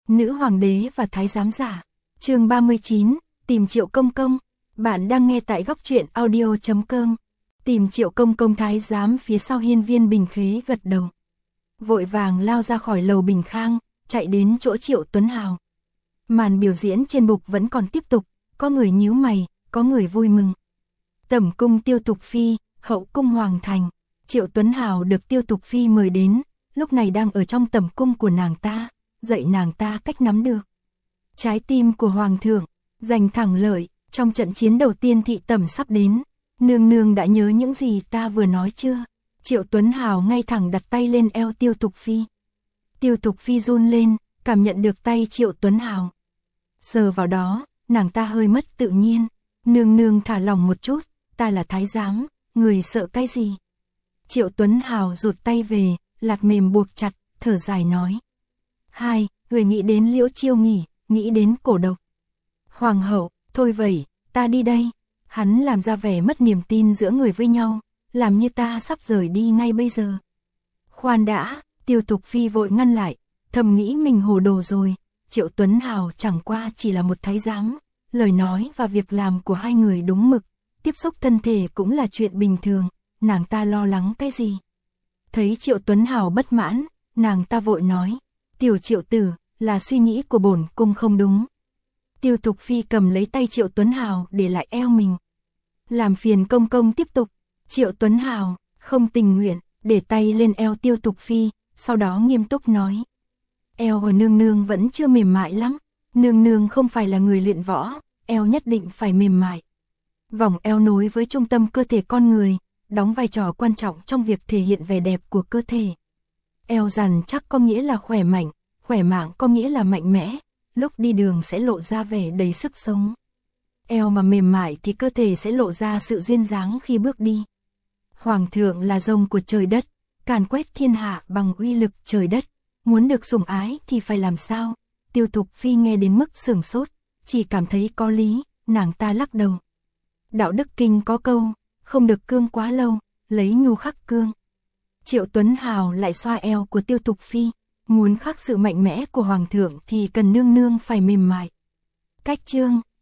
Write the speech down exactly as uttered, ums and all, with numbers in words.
Nữ hoàng đế và thái giám giả. Chương ba mươi chín, tìm Triệu Công Công. Bạn đang nghe tại góc truyện audio chấm com. Tìm Triệu Công Công. Thái giám phía sau hiên viên Bình Khế gật đầu. Vội vàng lao ra khỏi lầu Bình Khang, chạy đến chỗ Triệu Tuấn Hào. Màn biểu diễn trên bục vẫn còn tiếp tục, có người nhíu mày, có người vui mừng. Tẩm cung Tiêu Tục Phi, hậu cung Hoàng Thành. Triệu Tuấn Hào được Tiêu Tục Phi mời đến, lúc này đang ở trong tẩm cung của nàng ta, dạy nàng ta cách nắm được trái tim của Hoàng thượng, giành thẳng lợi. Trong trận chiến đầu tiên thị tẩm sắp đến, nương nương đã nhớ những gì ta vừa nói chưa? Triệu Tuấn Hào ngay thẳng đặt tay lên eo Tiêu Tục Phi. Tiêu Tục Phi run lên, cảm nhận được tay Triệu Tuấn Hào. Sờ vào đó, nàng ta hơi mất tự nhiên. Nương nương thả lòng một chút, ta là thái giám, người sợ cái gì? Triệu Tuấn Hào rụt tay về, lạt mềm buộc chặt, thở dài nói. Hai, người nghĩ đến Liễu Chiêu Nghỉ, nghĩ đến cổ độc. Hoàng hậu, thôi vậy, ta đi đây. Hắn làm ra vẻ mất niềm tin giữa người với nhau, làm như ta sắp rời đi ngay bây giờ. Khoan đã, Tiêu Tục Phi vội ngăn lại, thầm nghĩ mình hồ đồ rồi. Triệu Tuấn Hào chẳng qua chỉ là một thái giám, lời nói và việc làm của hai người đúng mực, tiếp xúc thân thể cũng là chuyện bình thường, nàng ta lo lắng cái gì? Thấy Triệu Tuấn Hào bất mãn, nàng ta vội nói, tiểu Triệu tử, là suy nghĩ của bổn cung không đúng. Tiêu Tục Phi cầm lấy tay Triệu Tuấn Hào để lại eo mình. Làm phiền công công tiếp tục. Triệu Tuấn Hào không tình nguyện, để tay lên eo Tiêu Tục Phi, sau đó nghiêm túc nói. Eo của nương nương vẫn chưa mềm mại lắm, nương nương không phải là người luyện võ, eo nhất định phải mềm mại. Vòng eo nối với trung tâm cơ thể con người, đóng vai trò quan trọng trong việc thể hiện vẻ đẹp của cơ thể. Eo rắn chắc có nghĩa là khỏe mạnh, khỏe mạnh có nghĩa là mạnh mẽ, lúc đi đường sẽ lộ ra vẻ đầy sức sống. Eo mà mềm mại thì cơ thể sẽ lộ ra sự duyên dáng khi bước đi. Hoàng thượng là rồng của trời đất, càn quét thiên hạ bằng uy lực trời đất, muốn được sủng ái thì phải làm sao? Tiêu Tục Phi nghe đến mức sửng sốt, chỉ cảm thấy có lý, nàng ta lắc đầu. Đạo đức kinh có câu, không được cương quá lâu, lấy nhu khắc cương. Triệu Tuấn Hào lại xoa eo của Tiêu Tục Phi, muốn khắc sự mạnh mẽ của Hoàng thượng thì cần nương nương phải mềm mại. Cách chương